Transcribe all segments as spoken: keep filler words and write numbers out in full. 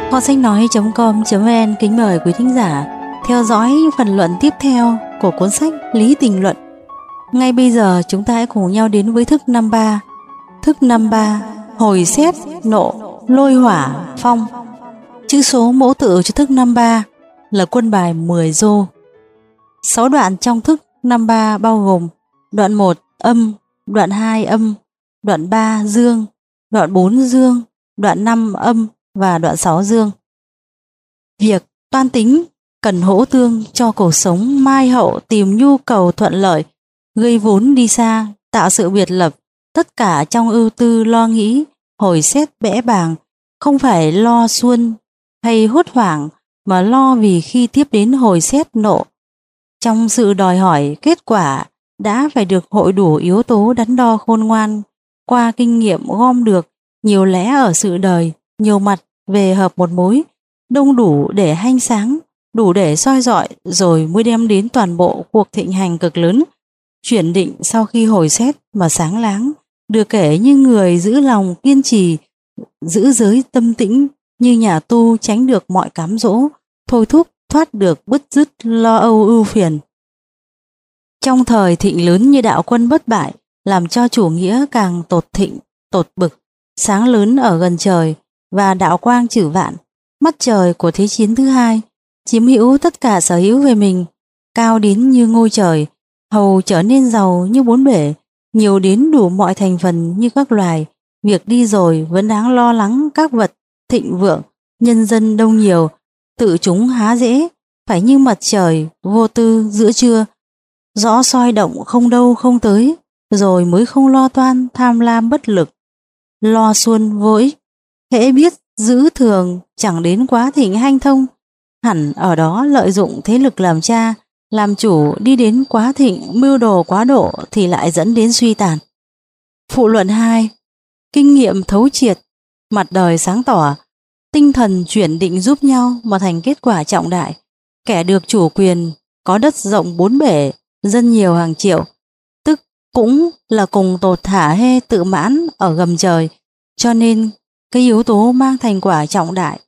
Kho sách nói.com.vn kính mời quý thính giả theo dõi phần luận tiếp theo của cuốn sách Lý Tình Luận. Ngay bây giờ chúng ta hãy cùng nhau đến với thức năm ba. Thức năm ba: hồi xét, nộ, lôi hỏa, phong. Chữ số mẫu tự cho thức năm ba là quân bài mười rô. Sáu đoạn trong thức năm ba bao gồm: đoạn một âm, đoạn hai âm, đoạn ba dương, đoạn bốn dương, đoạn năm âm và đoạn sáu dương. Việc toan tính cần hỗ tương cho cuộc sống mai hậu, tìm nhu cầu thuận lợi, gây vốn đi xa, tạo sự biệt lập, tất cả trong ưu tư lo nghĩ, hồi xét bẽ bàng, không phải lo xuân hay hốt hoảng, mà lo vì khi tiếp đến hồi xét nộ, trong sự đòi hỏi kết quả đã phải được hội đủ yếu tố đắn đo khôn ngoan, qua kinh nghiệm gom được nhiều lẽ ở sự đời, nhiều mặt về hợp một mối, đông đủ để hanh sáng, đủ để soi rọi, rồi mới đem đến toàn bộ cuộc thịnh hành cực lớn. Chuyển định sau khi hồi xét mà sáng láng, được kể như người giữ lòng kiên trì, giữ giới tâm tĩnh, như nhà tu tránh được mọi cám dỗ, thôi thúc thoát được bứt rứt lo âu ưu phiền. Trong thời thịnh lớn như đạo quân bất bại, làm cho chủ nghĩa càng tột thịnh, tột bực, sáng lớn ở gần trời, và đạo quang chử vạn, mắt trời của thế chiến thứ hai, chiếm hữu tất cả sở hữu về mình, cao đến như ngôi trời, hầu trở nên giàu như bốn bể, nhiều đến đủ mọi thành phần như các loài. Việc đi rồi vẫn đáng lo lắng các vật thịnh vượng, nhân dân đông nhiều, tự chúng há dễ, phải như mặt trời vô tư giữa trưa, rõ soi động không đâu không tới, rồi mới không lo toan tham lam bất lực, lo xuân vô ích. Hễ biết giữ thường chẳng đến quá thịnh hanh thông, hẳn ở đó lợi dụng thế lực làm cha, làm chủ đi đến quá thịnh, mưu đồ quá độ thì lại dẫn đến suy tàn. Phụ luận hai: kinh nghiệm thấu triệt, mặt đời sáng tỏ, tinh thần chuyển định giúp nhau mà thành kết quả trọng đại. Kẻ được chủ quyền, có đất rộng bốn bể, dân nhiều hàng triệu, tức cũng là cùng tột thả hê tự mãn ở gầm trời, cho nên cái yếu tố mang thành quả trọng đại.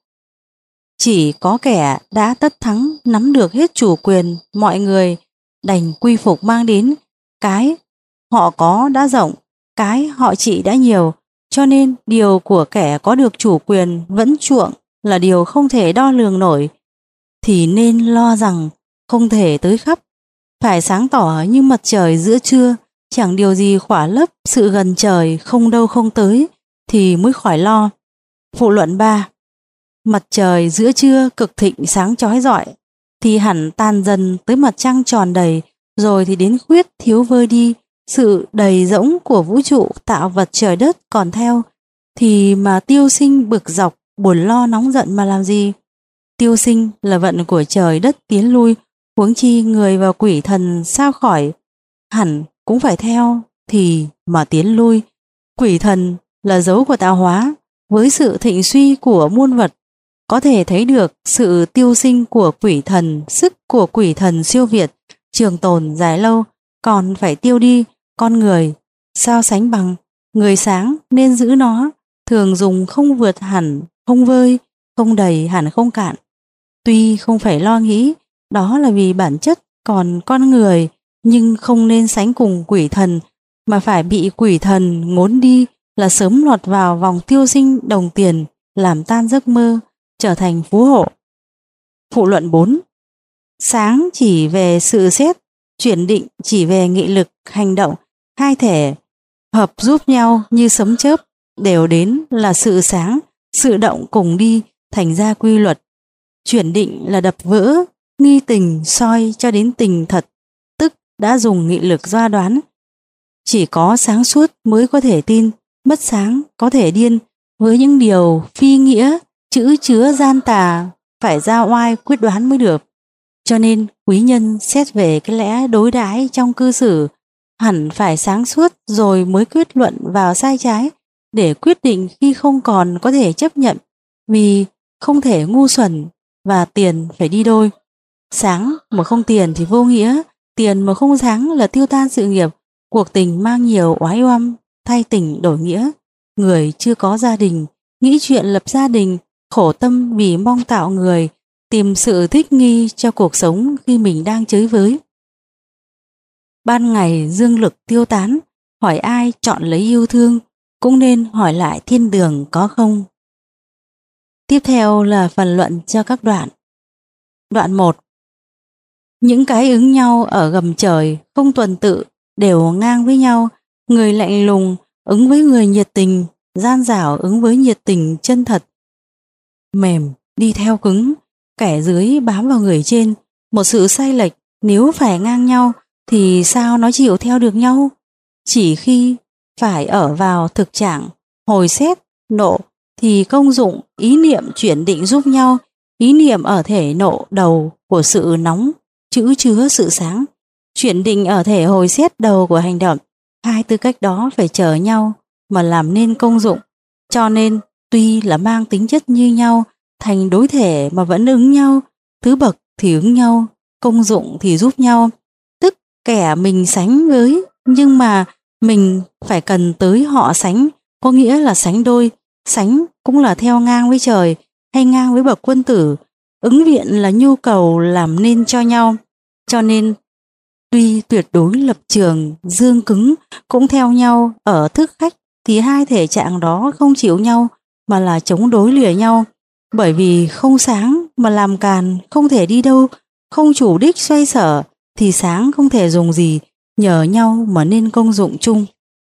Chỉ có kẻ đã tất thắng, nắm được hết chủ quyền, mọi người đành quy phục mang đến. Cái họ có đã rộng, cái họ trị đã nhiều, cho nên điều của kẻ có được chủ quyền vẫn chuộng là điều không thể đo lường nổi, thì nên lo rằng không thể tới khắp, phải sáng tỏ như mặt trời giữa trưa, chẳng điều gì khỏa lấp sự gần trời không đâu không tới, thì mới khỏi lo. Phụ luận ba: mặt trời giữa trưa cực thịnh sáng chói rọi, thì hẳn tan dần tới mặt trăng tròn đầy, rồi thì đến khuyết thiếu vơi đi, sự đầy rỗng của vũ trụ tạo vật trời đất còn theo, thì mà tiêu sinh bực dọc, buồn lo nóng giận mà làm gì? Tiêu sinh là vận của trời đất tiến lui, huống chi người và quỷ thần sao khỏi, hẳn cũng phải theo thì mà tiến lui. Quỷ thần là dấu của tạo hóa, với sự thịnh suy của muôn vật, có thể thấy được sự tiêu sinh của quỷ thần, sức của quỷ thần siêu việt, trường tồn dài lâu, còn phải tiêu đi. Con người sao sánh bằng? Người sáng nên giữ nó, thường dùng không vượt hẳn không vơi, không đầy hẳn không cạn. Tuy không phải lo nghĩ, đó là vì bản chất còn con người, nhưng không nên sánh cùng quỷ thần, mà phải bị quỷ thần ngốn đi là sớm lọt vào vòng tiêu sinh đồng tiền, làm tan giấc mơ, trở thành phú hộ. Phụ luận bốn: sáng chỉ về sự xét, chuyển định chỉ về nghị lực hành động, hai thể hợp giúp nhau như sấm chớp, đều đến là sự sáng, sự động cùng đi, thành ra quy luật. Chuyển định là đập vỡ nghi tình soi cho đến tình thật, tức đã dùng nghị lực doa đoán. Chỉ có sáng suốt mới có thể tin, mất sáng có thể điên, với những điều phi nghĩa, chữ chứa gian tà, phải ra oai quyết đoán mới được. Cho nên quý nhân xét về cái lẽ đối đãi trong cư xử, hẳn phải sáng suốt rồi mới quyết luận vào sai trái, để quyết định khi không còn có thể chấp nhận, vì không thể ngu xuẩn và tiền phải đi đôi. Sáng mà không tiền thì vô nghĩa, tiền mà không sáng là tiêu tan sự nghiệp, cuộc tình mang nhiều oái oăm, thay tình đổi nghĩa. Người chưa có gia đình, nghĩ chuyện lập gia đình khổ tâm vì mong tạo người, tìm sự thích nghi cho cuộc sống khi mình đang chơi với. Ban ngày dương lực tiêu tán, hỏi ai chọn lấy yêu thương, cũng nên hỏi lại thiên đường có không. Tiếp theo là phần luận cho các đoạn. Đoạn một. Những cái ứng nhau ở gầm trời không tuần tự, đều ngang với nhau, người lạnh lùng ứng với người nhiệt tình, gian dảo ứng với nhiệt tình chân thật. Mềm đi theo cứng, kẻ dưới bám vào người trên, một sự sai lệch nếu phải ngang nhau thì sao nó chịu theo được nhau? Chỉ khi phải ở vào thực trạng hồi xét, nộ thì công dụng ý niệm chuyển định giúp nhau. Ý niệm ở thể nộ đầu của sự nóng, chữ chứa sự sáng. Chuyển định ở thể hồi xét đầu của hành động. Hai tư cách đó phải chờ nhau mà làm nên công dụng. Cho nên tuy là mang tính chất như nhau, thành đối thể mà vẫn ứng nhau. Thứ bậc thì ứng nhau, công dụng thì giúp nhau. Tức kẻ mình sánh với, nhưng mà mình phải cần tới họ sánh, có nghĩa là sánh đôi. Sánh cũng là theo ngang với trời hay ngang với bậc quân tử. Ứng viện là nhu cầu làm nên cho nhau. Cho nên tuy tuyệt đối lập trường dương cứng cũng theo nhau ở thức khách, thì hai thể trạng đó không chịu nhau mà là chống đối lìa nhau. Bởi vì không sáng mà làm càn không thể đi đâu, không chủ đích xoay sở thì sáng không thể dùng gì, nhờ nhau mà nên công dụng chung.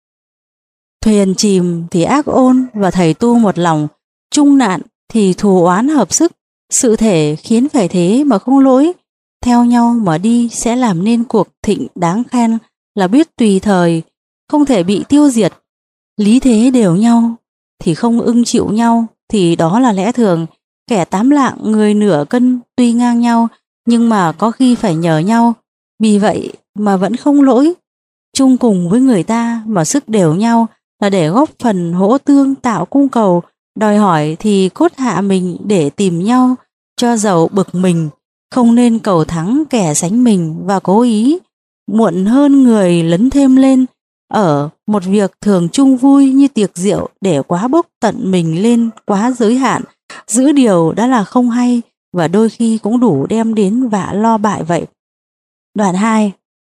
Thuyền chìm thì ác ôn và thầy tu một lòng, chung nạn thì thù oán hợp sức. Sự thể khiến phải thế mà không lỗi, theo nhau mà đi sẽ làm nên cuộc thịnh đáng khen, là biết tùy thời, không thể bị tiêu diệt. Lý thế đều nhau thì không ưng chịu nhau, thì đó là lẽ thường. Kẻ tám lạng người nửa cân tuy ngang nhau, nhưng mà có khi phải nhờ nhau, vì vậy mà vẫn không lỗi. Chung cùng với người ta mà sức đều nhau là để góp phần hỗ tương tạo cung cầu. Đòi hỏi thì cốt hạ mình để tìm nhau, cho dầu bực mình. Không nên cầu thắng kẻ sánh mình và cố ý muộn hơn người lấn thêm lên ở một việc thường chung vui như tiệc rượu, để quá bốc tận mình lên quá giới hạn. Giữ điều đã là không hay, và đôi khi cũng đủ đem đến vạ lo bại vậy. Đoạn hai.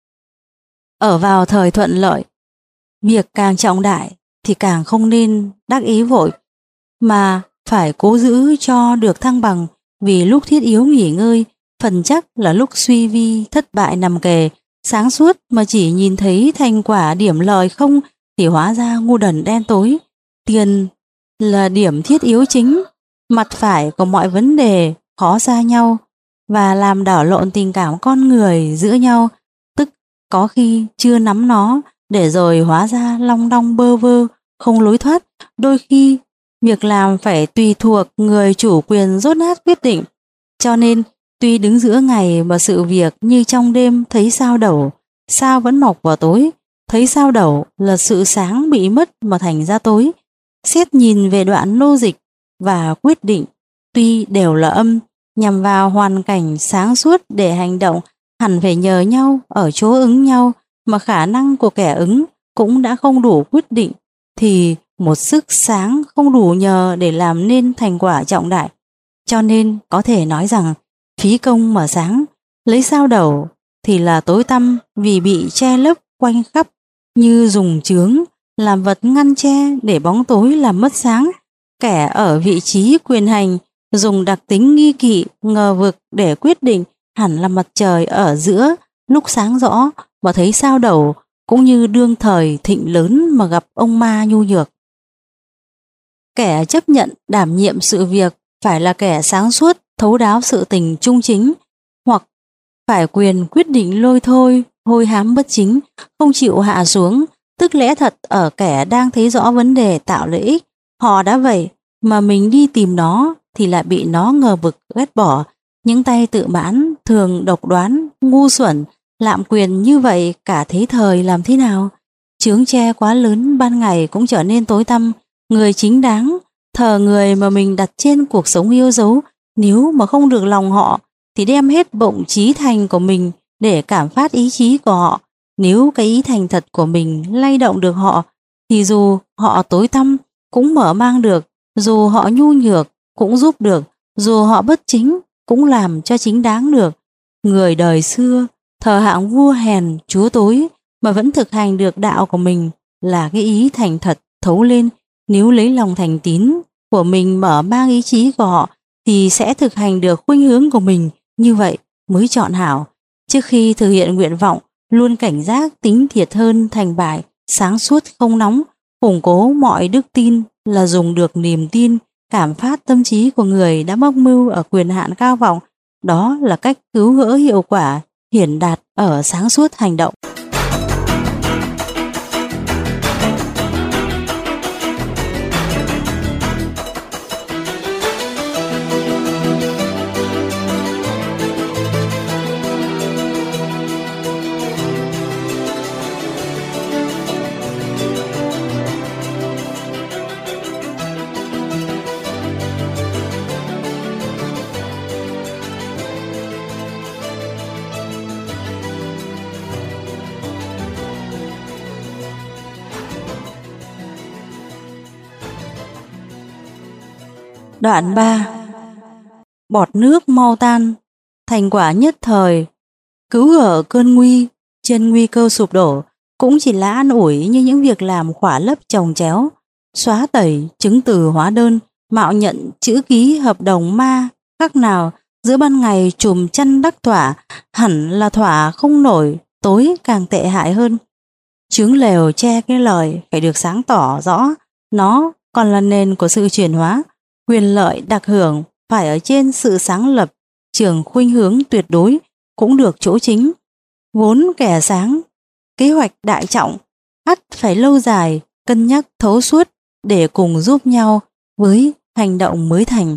Ở vào thời thuận lợi, việc càng trọng đại thì càng không nên đắc ý vội, mà phải cố giữ cho được thăng bằng. Vì lúc thiết yếu nghỉ ngơi, phần chắc là lúc suy vi thất bại nằm kề. Sáng suốt mà chỉ nhìn thấy thành quả điểm lợi không thì hóa ra ngu đần đen tối. Tiền là điểm thiết yếu chính, mặt phải của mọi vấn đề khó xa nhau và làm đảo lộn tình cảm con người giữa nhau. Tức có khi chưa nắm nó, để rồi hóa ra long đong bơ vơ, không lối thoát. Đôi khi việc làm phải tùy thuộc người chủ quyền dốt nát quyết định. Cho nên tuy đứng giữa ngày mà sự việc như trong đêm thấy sao đầu, sao vẫn mọc vào tối. Thấy sao đầu là sự sáng bị mất mà thành ra tối. Xét nhìn về đoạn lô dịch và quyết định tuy đều là âm, nhằm vào hoàn cảnh sáng suốt để hành động, hẳn phải nhờ nhau ở chỗ ứng nhau, mà khả năng của kẻ ứng cũng đã không đủ quyết định, thì một sức sáng không đủ nhờ để làm nên thành quả trọng đại. Cho nên có thể nói rằng phí công mà sáng, lấy sao đầu thì là tối tăm, vì bị che lấp quanh khắp, như dùng chướng làm vật ngăn che để bóng tối làm mất sáng. Kẻ ở vị trí quyền hành dùng đặc tính nghi kỵ, ngờ vực để quyết định, hẳn là mặt trời ở giữa lúc sáng rõ mà thấy sao đầu, cũng như đương thời thịnh lớn mà gặp ông ma nhu nhược. Kẻ chấp nhận đảm nhiệm sự việc phải là kẻ sáng suốt, thấu đáo sự tình trung chính, hoặc phải quyền quyết định lôi thôi, hôi hám bất chính, không chịu hạ xuống. Tức lẽ thật ở kẻ đang thấy rõ vấn đề tạo lợi ích, họ đã vậy mà mình đi tìm nó thì lại bị nó ngờ vực ghét bỏ. Những tay tự mãn, thường độc đoán, ngu xuẩn, lạm quyền như vậy cả thế thời làm thế nào? Chướng che quá lớn, ban ngày cũng trở nên tối tăm. Người chính đáng, thờ người mà mình đặt trên cuộc sống yêu dấu, nếu mà không được lòng họ thì đem hết bụng trí thành của mình để cảm phát ý chí của họ. Nếu cái ý thành thật của mình lay động được họ, thì dù họ tối tăm cũng mở mang được, dù họ nhu nhược cũng giúp được, dù họ bất chính cũng làm cho chính đáng được. Người đời xưa thờ hạng vua hèn chúa tối mà vẫn thực hành được đạo của mình là cái ý thành thật thấu lên. Nếu lấy lòng thành tín của mình mở mang ý chí của họ thì sẽ thực hành được khuynh hướng của mình, như vậy mới chọn hảo. Trước khi thực hiện nguyện vọng, luôn cảnh giác tính thiệt hơn thành bại, sáng suốt không nóng, củng cố mọi đức tin là dùng được niềm tin, cảm phát tâm trí của người đã mắc mưu ở quyền hạn cao vọng. Đó là cách cứu gỡ hiệu quả, hiển đạt ở sáng suốt hành động. Đoạn ba. Bọt nước mau tan, thành quả nhất thời. Cứu gỡ cơn nguy, trên nguy cơ sụp đổ, cũng chỉ là an ủi như những việc làm khỏa lấp chồng chéo, xóa tẩy chứng từ hóa đơn, mạo nhận chữ ký hợp đồng ma, khác nào giữa ban ngày chùm chăn đắc thỏa, hẳn là thỏa không nổi, tối càng tệ hại hơn. Chướng lều che cái lời phải được sáng tỏ rõ, nó còn là nền của sự chuyển hóa. Quyền lợi đặc hưởng phải ở trên sự sáng lập, trường khuynh hướng tuyệt đối cũng được chỗ chính. Vốn kẻ sáng, kế hoạch đại trọng, ắt phải lâu dài, cân nhắc thấu suốt để cùng giúp nhau với hành động mới thành.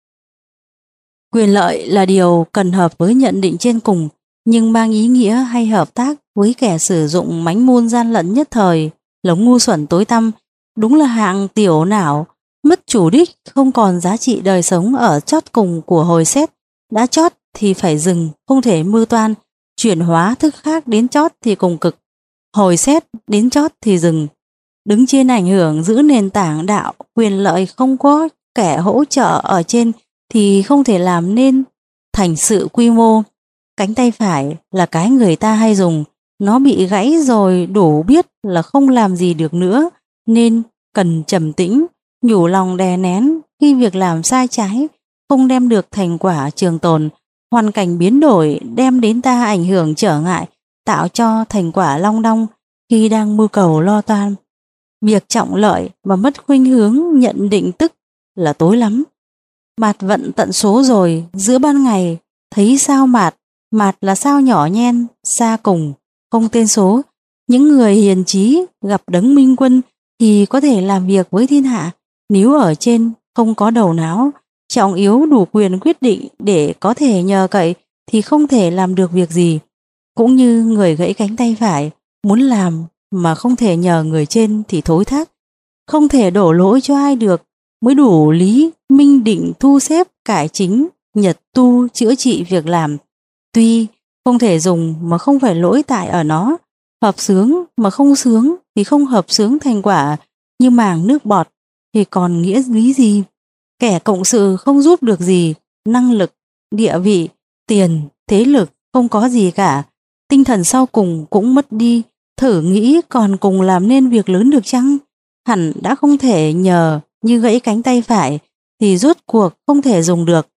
Quyền lợi là điều cần hợp với nhận định trên cùng, nhưng mang ý nghĩa hay hợp tác với kẻ sử dụng mánh môn gian lận nhất thời, lống ngu xuẩn tối tăm, đúng là hạng tiểu não, mất chủ đích, không còn giá trị đời sống ở chót cùng của hồi xét. Đã chót thì phải dừng, không thể mưu toan, chuyển hóa thức khác đến chót thì cùng cực, hồi xét đến chót thì dừng. Đứng trên ảnh hưởng giữ nền tảng đạo, quyền lợi không có kẻ hỗ trợ ở trên thì không thể làm nên thành sự quy mô. Cánh tay phải là cái người ta hay dùng, nó bị gãy rồi đủ biết là không làm gì được nữa, nên cần trầm tĩnh, nhủ lòng đè nén khi việc làm sai trái không đem được thành quả trường tồn. Hoàn cảnh biến đổi đem đến ta ảnh hưởng trở ngại, tạo cho thành quả long đong khi đang mưu cầu lo toan. Việc trọng lợi mà mất khuynh hướng nhận định tức là tối lắm. Mạt vận tận số rồi, giữa ban ngày thấy sao mạt, mạt là sao nhỏ nhen, xa cùng, không tên số. Những người hiền trí gặp đấng minh quân thì có thể làm việc với thiên hạ. Nếu ở trên không có đầu não, trọng yếu đủ quyền quyết định để có thể nhờ cậy thì không thể làm được việc gì. Cũng như người gãy cánh tay phải, muốn làm mà không thể nhờ người trên thì thối thác, không thể đổ lỗi cho ai được, mới đủ lý minh định thu xếp cải chính, nhật tu chữa trị việc làm. Tuy không thể dùng mà không phải lỗi tại ở nó, hợp xướng mà không xướng thì không hợp xướng thành quả, như màng nước bọt thì còn nghĩa lý gì. Kẻ cộng sự không giúp được gì, năng lực, địa vị, tiền, thế lực không có gì cả, tinh thần sau cùng cũng mất đi. Thử nghĩ còn cùng làm nên việc lớn được chăng? Hẳn đã không thể nhờ, như gãy cánh tay phải thì rốt cuộc không thể dùng được.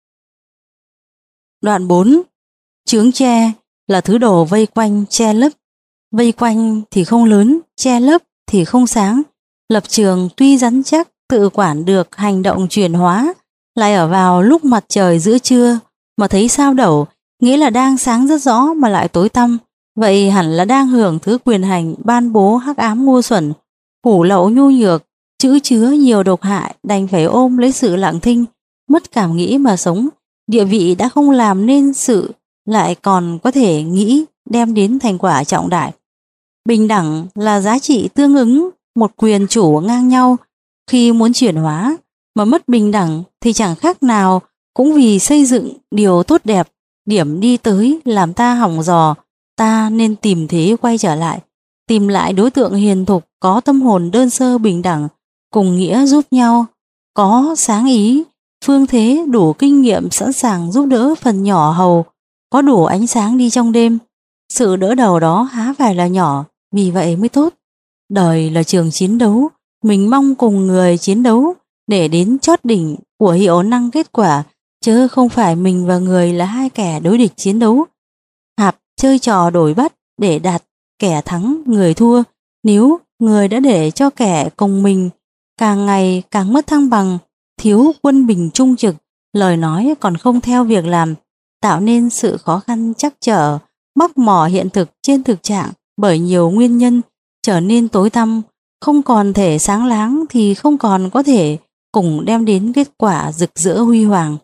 Đoạn bốn. Chướng che là thứ đồ vây quanh che lấp. Vây quanh thì không lớn, che lấp thì không sáng. Lập trường tuy rắn chắc, tự quản được hành động chuyển hóa, lại ở vào lúc mặt trời giữa trưa mà thấy sao đẩu, nghĩa là đang sáng rất rõ mà lại tối tăm. Vậy hẳn là đang hưởng thứ quyền hành ban bố hắc ám ngu xuẩn, hủ lậu nhu nhược, chữ chứa nhiều độc hại, đành phải ôm lấy sự lặng thinh, mất cảm nghĩ mà sống. Địa vị đã không làm nên sự, lại còn có thể nghĩ đem đến thành quả trọng đại. Bình đẳng là giá trị tương ứng, một quyền chủ ngang nhau. Khi muốn chuyển hóa mà mất bình đẳng thì chẳng khác nào cũng vì xây dựng điều tốt đẹp, điểm đi tới làm ta hỏng dò. Ta nên tìm thế quay trở lại, tìm lại đối tượng hiền thục, có tâm hồn đơn sơ bình đẳng, cùng nghĩa giúp nhau, có sáng ý, phương thế đủ kinh nghiệm sẵn sàng giúp đỡ phần nhỏ hầu có đủ ánh sáng đi trong đêm. Sự đỡ đầu đó há phải là nhỏ, vì vậy mới tốt. Đời là trường chiến đấu, mình mong cùng người chiến đấu để đến chót đỉnh của hiệu năng kết quả, chứ không phải mình và người là hai kẻ đối địch chiến đấu. Hạp chơi trò đổi bắt để đạt kẻ thắng người thua. Nếu người đã để cho kẻ cùng mình càng ngày càng mất thăng bằng, thiếu quân bình trung trực, lời nói còn không theo việc làm, tạo nên sự khó khăn trắc trở, mắc mỏ hiện thực trên thực trạng bởi nhiều nguyên nhân trở nên tối tăm, không còn thể sáng láng thì không còn có thể cùng đem đến kết quả rực rỡ huy hoàng.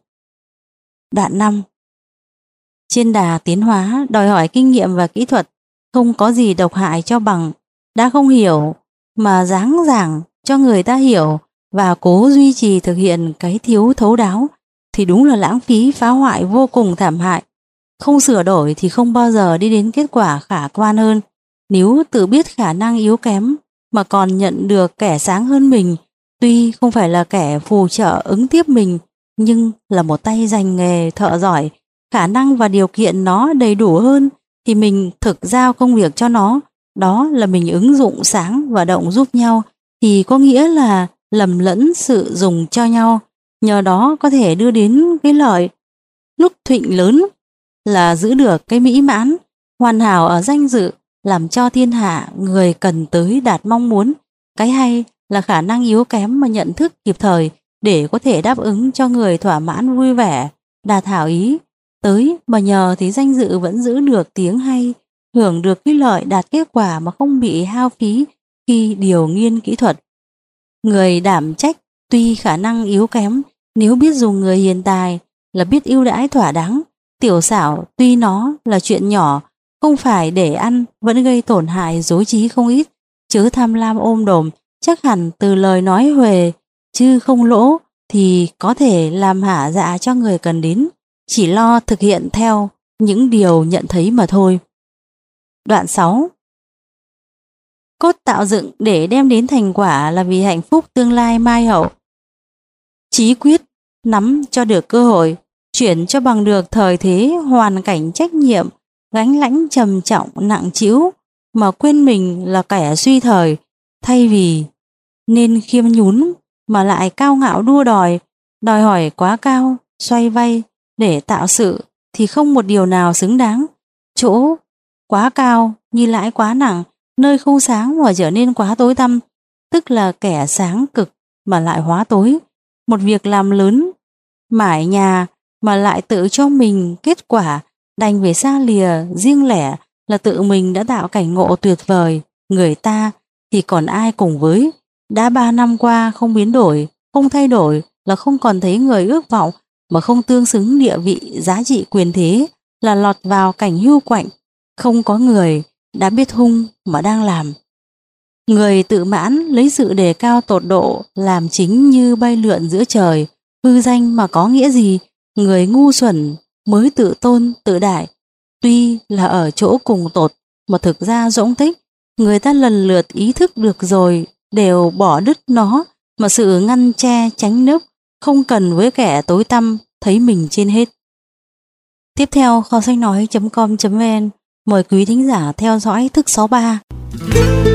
Đoạn năm. Trên đà tiến hóa đòi hỏi kinh nghiệm và kỹ thuật, không có gì độc hại cho bằng đã không hiểu mà giáng giảng cho người ta hiểu và cố duy trì thực hiện cái thiếu thấu đáo thì đúng là lãng phí, phá hoại vô cùng thảm hại. Không sửa đổi thì không bao giờ đi đến kết quả khả quan hơn. Nếu tự biết khả năng yếu kém mà còn nhận được kẻ sáng hơn mình, tuy không phải là kẻ phù trợ ứng tiếp mình, nhưng là một tay dành nghề thợ giỏi, khả năng và điều kiện nó đầy đủ hơn, thì mình thực giao công việc cho nó. Đó là mình ứng dụng sáng và động giúp nhau, thì có nghĩa là lầm lẫn sự dùng cho nhau. Nhờ đó có thể đưa đến cái lợi lúc thịnh lớn là giữ được cái mỹ mãn hoàn hảo ở danh dự, làm cho thiên hạ người cần tới đạt mong muốn. Cái hay là khả năng yếu kém mà nhận thức kịp thời để có thể đáp ứng cho người thỏa mãn vui vẻ, đạt hảo ý. Tới mà nhờ thì danh dự vẫn giữ được tiếng hay, hưởng được cái lợi đạt kết quả mà không bị hao phí khi điều nghiên kỹ thuật. Người đảm trách tuy khả năng yếu kém, nếu biết dùng người hiền tài là biết ưu đãi thỏa đáng. Tiểu xảo tuy nó là chuyện nhỏ, không phải để ăn, vẫn gây tổn hại dối trí không ít. Chớ tham lam ôm đồm, chắc hẳn từ lời nói huề chứ không lỗ thì có thể làm hả dạ cho người cần đến, chỉ lo thực hiện theo những điều nhận thấy mà thôi. Đoạn sáu. Cốt tạo dựng để đem đến thành quả là vì hạnh phúc tương lai mai hậu. Chí quyết nắm cho được cơ hội, chuyển cho bằng được thời thế hoàn cảnh trách nhiệm, gánh lãnh trầm trọng nặng trĩu mà quên mình là kẻ suy thời, thay vì nên khiêm nhún mà lại cao ngạo đua đòi, đòi hỏi quá cao, xoay vay để tạo sự thì không một điều nào xứng đáng. Chỗ quá cao như lãi quá nặng, nơi không sáng mà trở nên quá tối tăm, tức là kẻ sáng cực mà lại hóa tối. Một việc làm lớn mải nhà mà lại tự cho mình kết quả đành về xa lìa riêng lẻ là tự mình đã tạo cảnh ngộ tuyệt vời. Người ta thì còn ai cùng với. Đã ba năm qua không biến đổi, không thay đổi là không còn thấy người ước vọng mà không tương xứng địa vị giá trị quyền thế là lọt vào cảnh hưu quạnh. Không có người đã biết hung mà đang làm. Người tự mãn lấy sự đề cao tột độ làm chính như bay lượn giữa trời, hư danh mà có nghĩa gì. Người ngu xuẩn mới tự tôn tự đại, tuy là ở chỗ cùng tột mà thực ra rỗng tích. Người ta lần lượt ý thức được rồi đều bỏ đứt nó, mà sự ngăn che tránh nấp không cần với kẻ tối tăm thấy mình trên hết. Tiếp theo kho sách nói chấm com chấm vn mời quý thính giả theo dõi thức sáu ba.